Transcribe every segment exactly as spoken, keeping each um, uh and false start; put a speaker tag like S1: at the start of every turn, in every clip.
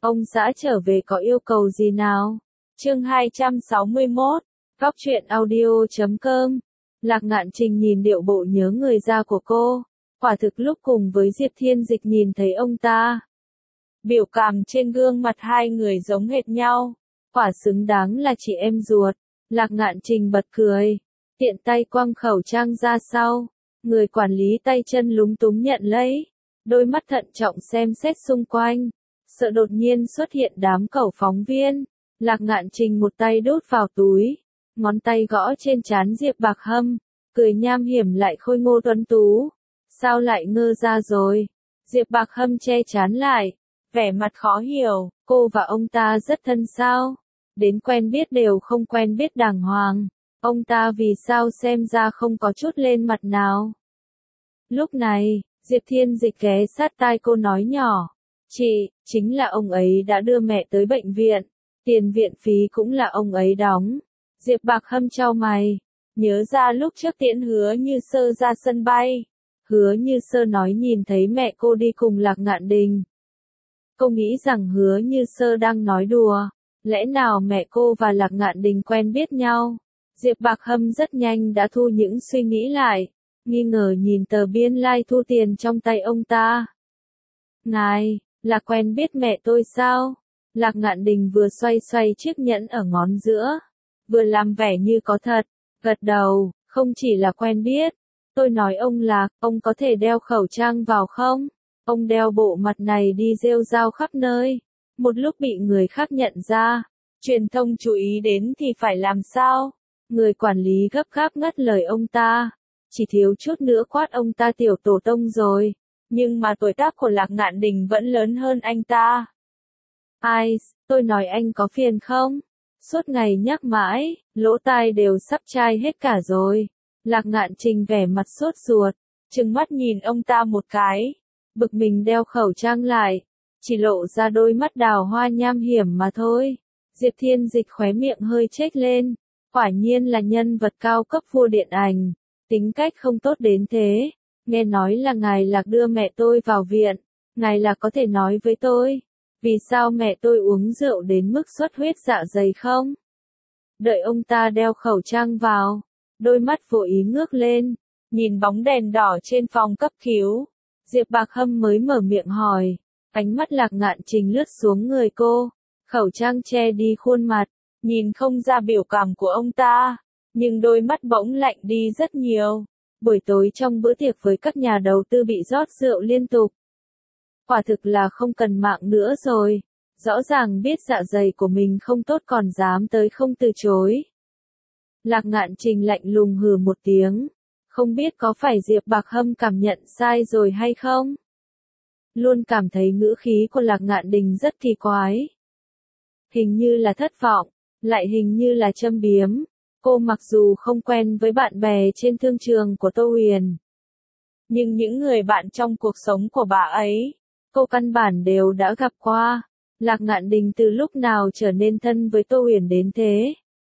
S1: Ông xã trở về có yêu cầu gì nào? Chương hai trăm sáu mươi mốt, Góc truyện audio chấm com. Lạc Ngạn Trình nhìn điệu bộ nhớ người ra của cô, quả thực lúc cùng với Diệp Thiên Dịch nhìn thấy ông ta, biểu cảm trên gương mặt hai người giống hệt nhau, quả xứng đáng là chị em ruột. Lạc Ngạn Trình bật cười, tiện tay quăng khẩu trang ra sau, người quản lý tay chân lúng túng nhận lấy, đôi mắt thận trọng xem xét xung quanh, sợ đột nhiên xuất hiện đám cẩu phóng viên. Lạc Ngạn Trình một tay đút vào túi, ngón tay gõ trên trán Diệp Bạc Hâm, cười nham hiểm lại khôi ngô tuấn tú. Sao lại ngơ ra rồi? Diệp Bạc Hâm che trán lại, vẻ mặt khó hiểu, cô và ông ta rất thân sao? Đến quen biết đều không quen biết đàng hoàng, ông ta vì sao xem ra không có chút lên mặt nào? Lúc này, Diệp Thiên Dịch ghé sát tai cô nói nhỏ, chị, chính là ông ấy đã đưa mẹ tới bệnh viện, tiền viện phí cũng là ông ấy đóng. Diệp Bạc Hâm chau mày, nhớ ra lúc trước tiễn Hứa Như Sơ ra sân bay, Hứa Như Sơ nói nhìn thấy mẹ cô đi cùng Lạc Ngạn Đình. Cô nghĩ rằng Hứa Như Sơ đang nói đùa, lẽ nào mẹ cô và Lạc Ngạn Đình quen biết nhau? Diệp Bạc Hâm rất nhanh đã thu những suy nghĩ lại, nghi ngờ nhìn tờ biên lai like thu tiền trong tay ông ta. Ngài, là quen biết mẹ tôi sao? Lạc Ngạn Đình vừa xoay xoay chiếc nhẫn ở ngón giữa, vừa làm vẻ như có thật, gật đầu, không chỉ là quen biết. Tôi nói ông Lạc, ông có thể đeo khẩu trang vào không? Ông đeo bộ mặt này đi rêu rao khắp nơi, một lúc bị người khác nhận ra, truyền thông chú ý đến thì phải làm sao? Người quản lý gấp gáp ngắt lời ông ta, chỉ thiếu chút nữa quát ông ta tiểu tổ tông rồi, nhưng mà tuổi tác của Lạc Ngạn Đình vẫn lớn hơn anh ta. Ai, tôi nói anh có phiền không? Suốt ngày nhắc mãi, lỗ tai đều sắp chai hết cả rồi. Lạc Ngạn Trình vẻ mặt sốt ruột, trừng mắt nhìn ông ta một cái, bực mình đeo khẩu trang lại, chỉ lộ ra đôi mắt đào hoa nham hiểm mà thôi. Diệp Thiên Dịch khóe miệng hơi chếch lên, quả nhiên là nhân vật cao cấp vua điện ảnh, tính cách không tốt đến thế. Nghe nói là ngài Lạc đưa mẹ tôi vào viện, ngài Lạc có thể nói với tôi, vì sao mẹ tôi uống rượu đến mức xuất huyết dạ dày không? Đợi ông ta đeo khẩu trang vào, đôi mắt vô ý ngước lên, nhìn bóng đèn đỏ trên phòng cấp cứu, Diệp Bạc Hâm mới mở miệng hỏi, ánh mắt Lạc Ngạn Trình lướt xuống người cô, khẩu trang che đi khuôn mặt, nhìn không ra biểu cảm của ông ta, nhưng đôi mắt bỗng lạnh đi rất nhiều. Buổi tối trong bữa tiệc với các nhà đầu tư bị rót rượu liên tục. Quả thực là không cần mạng nữa rồi, rõ ràng biết dạ dày của mình không tốt còn dám tới không từ chối. Lạc Ngạn Trình lạnh lùng hừ một tiếng, không biết có phải Diệp Bạc Hâm cảm nhận sai rồi hay không? Luôn cảm thấy ngữ khí của Lạc Ngạn Đình rất kỳ quái. Hình như là thất vọng, lại hình như là châm biếm. Cô mặc dù không quen với bạn bè trên thương trường của Tô Huyền, nhưng những người bạn trong cuộc sống của bà ấy, cô căn bản đều đã gặp qua. Lạc Ngạn Đình từ lúc nào trở nên thân với Tô Huyền đến thế?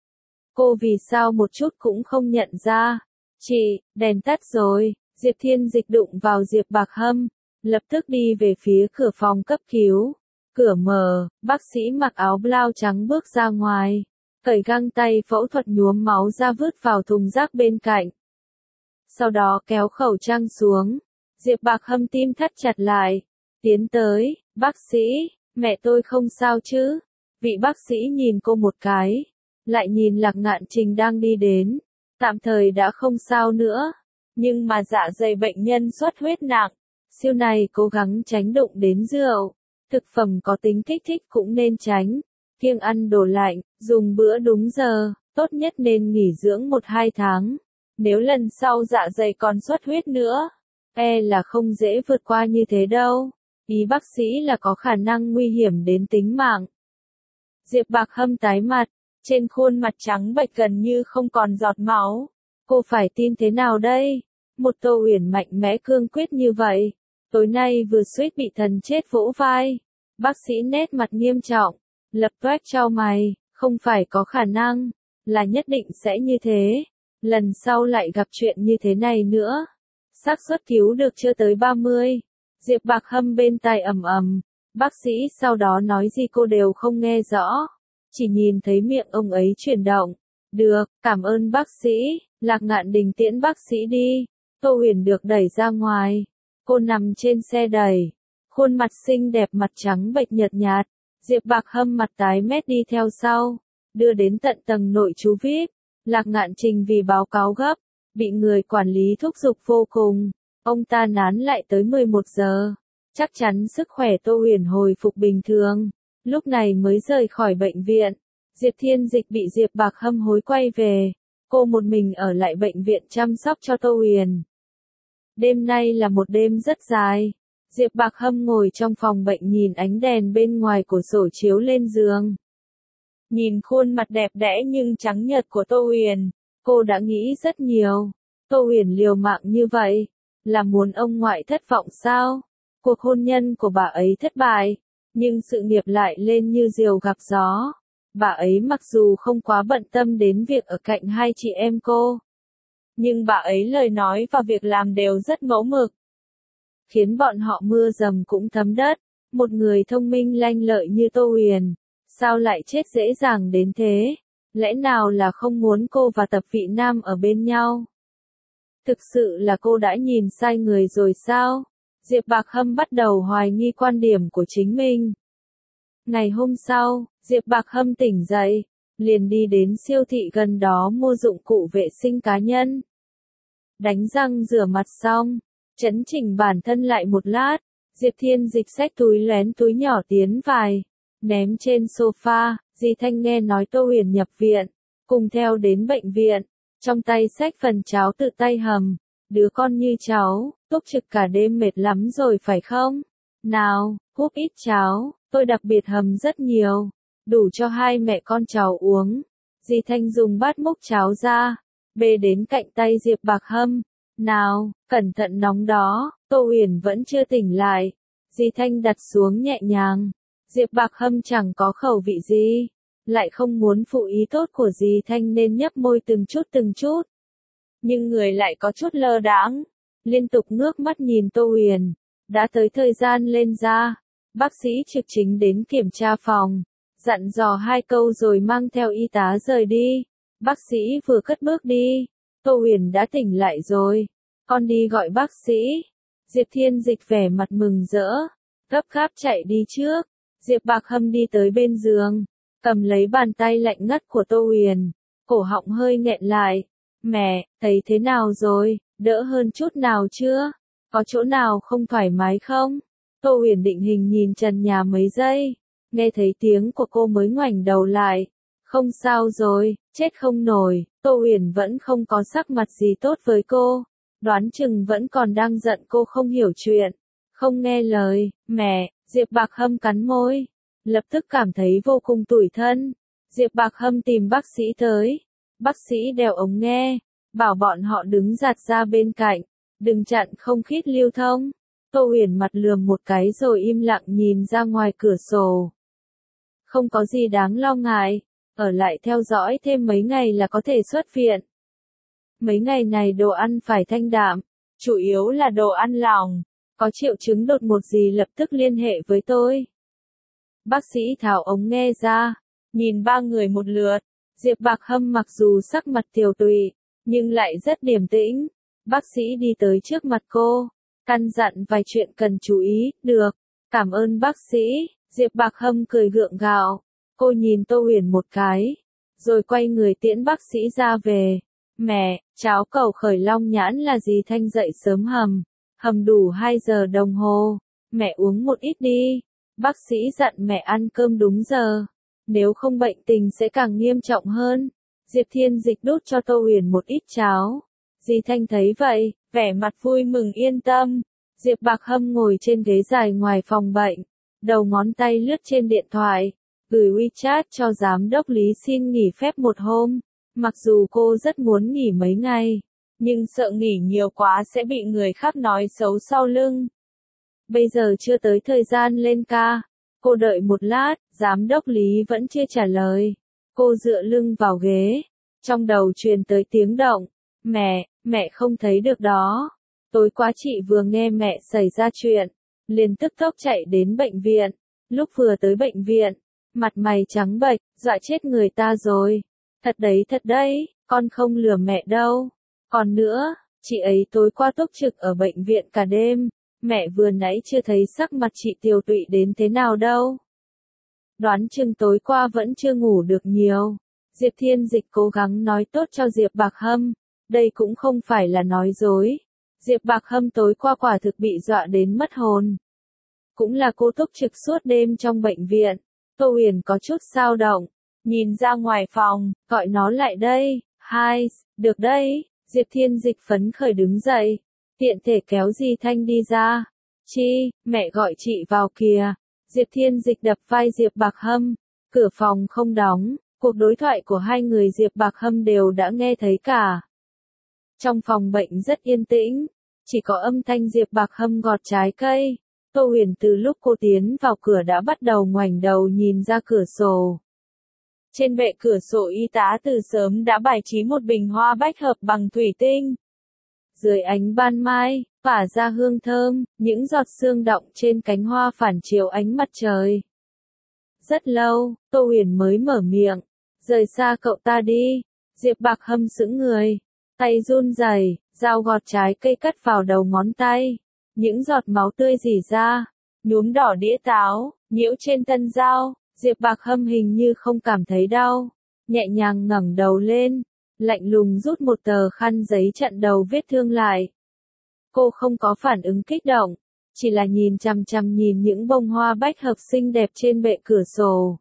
S1: Cô vì sao một chút cũng không nhận ra? Chị, đèn tắt rồi. Diệp Thiên Dịch đụng vào Diệp Bạc Hâm, lập tức đi về phía cửa phòng cấp cứu. Cửa mở, bác sĩ mặc áo blau trắng bước ra ngoài, cởi găng tay phẫu thuật nhuốm máu ra vứt vào thùng rác bên cạnh. Sau đó kéo khẩu trang xuống, Diệp Bạc Hâm tim thắt chặt lại, tiến tới, bác sĩ, mẹ tôi không sao chứ? Vị bác sĩ nhìn cô một cái, lại nhìn Lạc Ngạn Trình đang đi đến, tạm thời đã không sao nữa, nhưng mà dạ dày bệnh nhân xuất huyết nặng, siêu này cố gắng tránh đụng đến rượu, thực phẩm có tính kích thích cũng nên tránh. Kiêng ăn đồ lạnh, dùng bữa đúng giờ, tốt nhất nên nghỉ dưỡng một hai tháng. Nếu lần sau dạ dày còn xuất huyết nữa, e là không dễ vượt qua như thế đâu. Ý bác sĩ là có khả năng nguy hiểm đến tính mạng. Diệp Bạc Hâm tái mặt, trên khuôn mặt trắng bệch gần như không còn giọt máu. Cô phải tin thế nào đây? Một Tô Huyền mạnh mẽ cương quyết như vậy, tối nay vừa suýt bị thần chết vỗ vai. Bác sĩ nét mặt nghiêm trọng, lập toét chau mày, không phải có khả năng, là nhất định sẽ như thế. Lần sau lại gặp chuyện như thế này nữa, xác suất cứu được chưa tới ba mươi. Diệp Bạc Hâm bên tai ầm ầm, Bác sĩ sau đó nói gì cô đều không nghe rõ, chỉ nhìn thấy miệng ông ấy chuyển động. Được, cảm ơn bác sĩ, Lạc Ngạn Đình tiễn bác sĩ đi. Tô Huyền được đẩy ra ngoài. Cô nằm trên xe đẩy, khuôn mặt xinh đẹp mặt trắng bệch nhợt nhạt. Diệp Bạc Hâm mặt tái mét đi theo sau, đưa đến tận tầng nội trú vi ai pi. Lạc Ngạn Trình vì báo cáo gấp, bị người quản lý thúc giục vô cùng. Ông ta nán lại tới mười một giờ, chắc chắn sức khỏe Tô Huyền hồi phục bình thường, lúc này mới rời khỏi bệnh viện. Diệp Thiên Dịch bị Diệp Bạc Hâm hối quay về, cô một mình ở lại bệnh viện chăm sóc cho Tô Huyền. Đêm nay là một đêm rất dài. Diệp Bạc Hâm ngồi trong phòng bệnh nhìn ánh đèn bên ngoài cửa sổ chiếu lên giường. Nhìn khuôn mặt đẹp đẽ nhưng trắng nhợt của Tô Huyền, cô đã nghĩ rất nhiều. Tô Huyền liều mạng như vậy, là muốn ông ngoại thất vọng sao? Cuộc hôn nhân của bà ấy thất bại, nhưng sự nghiệp lại lên như diều gặp gió. Bà ấy mặc dù không quá bận tâm đến việc ở cạnh hai chị em cô, nhưng bà ấy lời nói và việc làm đều rất mẫu mực, khiến bọn họ mưa dầm cũng thấm đất. Một người thông minh lanh lợi như Tô Huyền, sao lại chết dễ dàng đến thế? Lẽ nào là không muốn cô và Tập Vị Nam ở bên nhau? Thực sự là cô đã nhìn sai người rồi sao? Diệp Bạc Hâm bắt đầu hoài nghi quan điểm của chính mình. Ngày hôm sau, Diệp Bạc Hâm tỉnh dậy, liền đi đến siêu thị gần đó mua dụng cụ vệ sinh cá nhân. Đánh răng rửa mặt xong, chấn chỉnh bản thân lại một lát, Diệp Thiên Dịch xách túi lén túi nhỏ tiến vài, ném trên sofa. Di Thanh nghe nói Tô Huyền nhập viện, cùng theo đến bệnh viện, trong tay xách phần cháo tự tay hầm. Đứa con như cháu, túc trực cả đêm mệt lắm rồi phải không? Nào, húp ít cháo, tôi đặc biệt hầm rất nhiều, đủ cho hai mẹ con cháu uống. Di Thanh dùng bát múc cháo ra, bê đến cạnh tay Diệp Bạc Hâm. Nào, cẩn thận nóng đó. Tô Huyền vẫn chưa tỉnh lại. Di Thanh đặt xuống nhẹ nhàng. Diệp Bạc Hâm chẳng có khẩu vị gì, lại không muốn phụ ý tốt của Di Thanh nên nhấp môi từng chút từng chút. Nhưng người lại có chút lơ đãng, liên tục ngước mắt nhìn Tô Huyền. Đã tới thời gian lên ra, bác sĩ trực chính đến kiểm tra phòng, dặn dò hai câu rồi mang theo y tá rời đi. Bác sĩ vừa cất bước đi, Tô Huyền đã tỉnh lại rồi, con đi gọi bác sĩ. Diệp Thiên Dịch vẻ mặt mừng rỡ, gấp gáp chạy đi trước. Diệp Bạc Hâm đi tới bên giường, cầm lấy bàn tay lạnh ngắt của Tô Huyền, cổ họng hơi nghẹn lại. Mẹ, thấy thế nào rồi, đỡ hơn chút nào chưa? Có chỗ nào không thoải mái không? Tô Huyền định hình nhìn trần nhà mấy giây, nghe thấy tiếng của cô mới ngoảnh đầu lại. Không sao rồi, chết không nổi. Tô Huyền vẫn không có sắc mặt gì tốt với cô, đoán chừng vẫn còn đang giận cô không hiểu chuyện, không nghe lời. Mẹ, Diệp Bạc Hâm cắn môi, lập tức cảm thấy vô cùng tủi thân. Diệp Bạc Hâm tìm bác sĩ tới. Bác sĩ đeo ống nghe, bảo bọn họ đứng giạt ra bên cạnh, đừng chặn không khí lưu thông. Tô Huyền mặt lườm một cái rồi im lặng nhìn ra ngoài cửa sổ. Không có gì đáng lo ngại, ở lại theo dõi thêm mấy ngày là có thể xuất viện. Mấy ngày này đồ ăn phải thanh đạm, chủ yếu là đồ ăn lỏng, có triệu chứng đột ngột gì lập tức liên hệ với tôi. Bác sĩ tháo ống nghe ra, nhìn ba người một lượt. Diệp Bạc Hâm mặc dù sắc mặt tiều tụy, nhưng lại rất điềm tĩnh. Bác sĩ đi tới trước mặt cô, căn dặn vài chuyện cần chú ý. Được, cảm ơn bác sĩ. Diệp Bạc Hâm cười gượng gạo. Cô nhìn Tô Huyền một cái, rồi quay người tiễn bác sĩ ra về. Mẹ, cháo cầu khởi long nhãn là Di Thanh dậy sớm hầm, hầm đủ hai giờ đồng hồ. Mẹ uống một ít đi. Bác sĩ dặn mẹ ăn cơm đúng giờ, nếu không bệnh tình sẽ càng nghiêm trọng hơn. Diệp Thiên Dịch đút cho Tô Huyền một ít cháo. Di Thanh thấy vậy, vẻ mặt vui mừng yên tâm. Diệp Bạc Hâm ngồi trên ghế dài ngoài phòng bệnh, đầu ngón tay lướt trên điện thoại, gửi WeChat cho giám đốc Lý xin nghỉ phép một hôm. Mặc dù cô rất muốn nghỉ mấy ngày, nhưng sợ nghỉ nhiều quá sẽ bị người khác nói xấu sau lưng. Bây giờ chưa tới thời gian lên ca. Cô đợi một lát, giám đốc Lý vẫn chưa trả lời. Cô dựa lưng vào ghế, trong đầu truyền tới tiếng động. Mẹ, mẹ không thấy được đó. Tối qua chị vừa nghe mẹ xảy ra chuyện, liền tức tốc chạy đến bệnh viện. Lúc vừa tới bệnh viện, mặt mày trắng bệch, dọa chết người ta rồi. Thật đấy thật đấy, con không lừa mẹ đâu. Còn nữa, chị ấy tối qua túc trực ở bệnh viện cả đêm, mẹ vừa nãy chưa thấy sắc mặt chị tiều tụy đến thế nào đâu. Đoán chừng tối qua vẫn chưa ngủ được nhiều. Diệp Thiên Dịch cố gắng nói tốt cho Diệp Bạc Hâm, đây cũng không phải là nói dối. Diệp Bạc Hâm tối qua quả thực bị dọa đến mất hồn. Cũng là cô túc trực suốt đêm trong bệnh viện. Tô Huyền có chút xao động, nhìn ra ngoài phòng, gọi nó lại đây. Hai, được đây. Diệp Thiên Dịch phấn khởi đứng dậy, tiện thể kéo Di Thanh đi ra. Chi, mẹ gọi chị vào kìa. Diệp Thiên Dịch đập vai Diệp Bạc Hâm, cửa phòng không đóng, cuộc đối thoại của hai người Diệp Bạc Hâm đều đã nghe thấy cả. Trong phòng bệnh rất yên tĩnh, chỉ có âm thanh Diệp Bạc Hâm gọt trái cây. Tô Huyền từ lúc cô tiến vào cửa đã bắt đầu ngoảnh đầu nhìn ra cửa sổ. Trên bệ cửa sổ y tá từ sớm đã bài trí một bình hoa bách hợp bằng thủy tinh. Dưới ánh ban mai, tỏa ra hương thơm, những giọt sương đọng trên cánh hoa phản chiếu ánh mặt trời. Rất lâu, Tô Huyền mới mở miệng, rời xa cậu ta đi. Diệp Bạc Hâm sững người, tay run rẩy, dao gọt trái cây cắt vào đầu ngón tay. Những giọt máu tươi rỉ ra, nhuốm đỏ đĩa táo, nhiễu trên thân dao. Diệp Bạc Hâm hình như không cảm thấy đau, nhẹ nhàng ngẩng đầu lên, lạnh lùng rút một tờ khăn giấy chặn đầu vết thương lại. Cô không có phản ứng kích động, chỉ là nhìn chằm chằm nhìn những bông hoa bách hợp xinh đẹp trên bệ cửa sổ.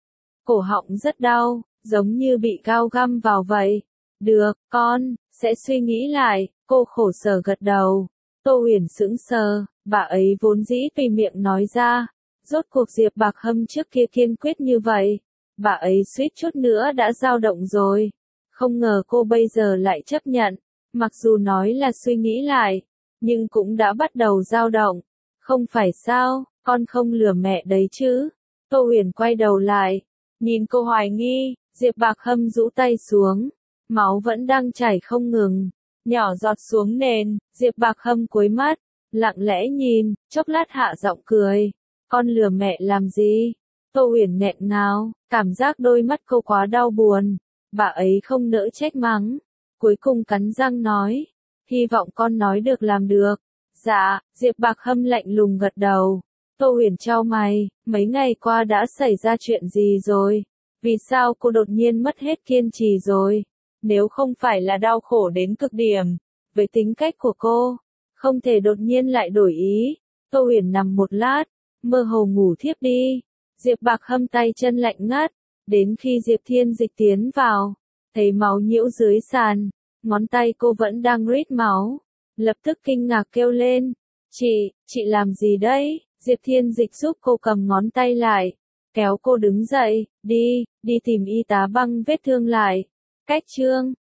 S1: Cổ họng rất đau, giống như bị gao găm vào vậy. Được, con, sẽ suy nghĩ lại, cô khổ sở gật đầu. Tô Huyền sững sờ, bà ấy vốn dĩ tùy miệng nói ra. Rốt cuộc Diệp Bạc Hâm trước kia kiên quyết như vậy, bà ấy suýt chút nữa đã dao động rồi. Không ngờ cô bây giờ lại chấp nhận, mặc dù nói là suy nghĩ lại, nhưng cũng đã bắt đầu dao động. Không phải sao, con không lừa mẹ đấy chứ. Tô Huyền quay đầu lại, nhìn cô hoài nghi. Diệp Bạc Hâm rũ tay xuống, máu vẫn đang chảy không ngừng, nhỏ giọt xuống nền. Diệp Bạc Hâm cúi mắt, lặng lẽ nhìn, chốc lát hạ giọng cười. Con lừa mẹ làm gì? Tô Huyền nghẹn ngào, cảm giác đôi mắt cô quá đau buồn. Bà ấy không nỡ trách mắng. Cuối cùng cắn răng nói. Hy vọng con nói được làm được. Dạ, Diệp Bạc Hâm lạnh lùng gật đầu. Tô Huyền chau mày, mấy ngày qua đã xảy ra chuyện gì rồi? Vì sao cô đột nhiên mất hết kiên trì rồi? Nếu không phải là đau khổ đến cực điểm, với tính cách của cô, không thể đột nhiên lại đổi ý. Tô Huyền nằm một lát, mơ hồ ngủ thiếp đi. Diệp Bạc Hâm tay chân lạnh ngắt, đến khi Diệp Thiên Dịch tiến vào, thấy máu nhiễu dưới sàn, ngón tay cô vẫn đang rít máu, lập tức kinh ngạc kêu lên, "Chị, chị làm gì đấy?" Diệp Thiên Dịch giúp cô cầm ngón tay lại, kéo cô đứng dậy, "Đi, đi tìm y tá băng vết thương lại." Cách chương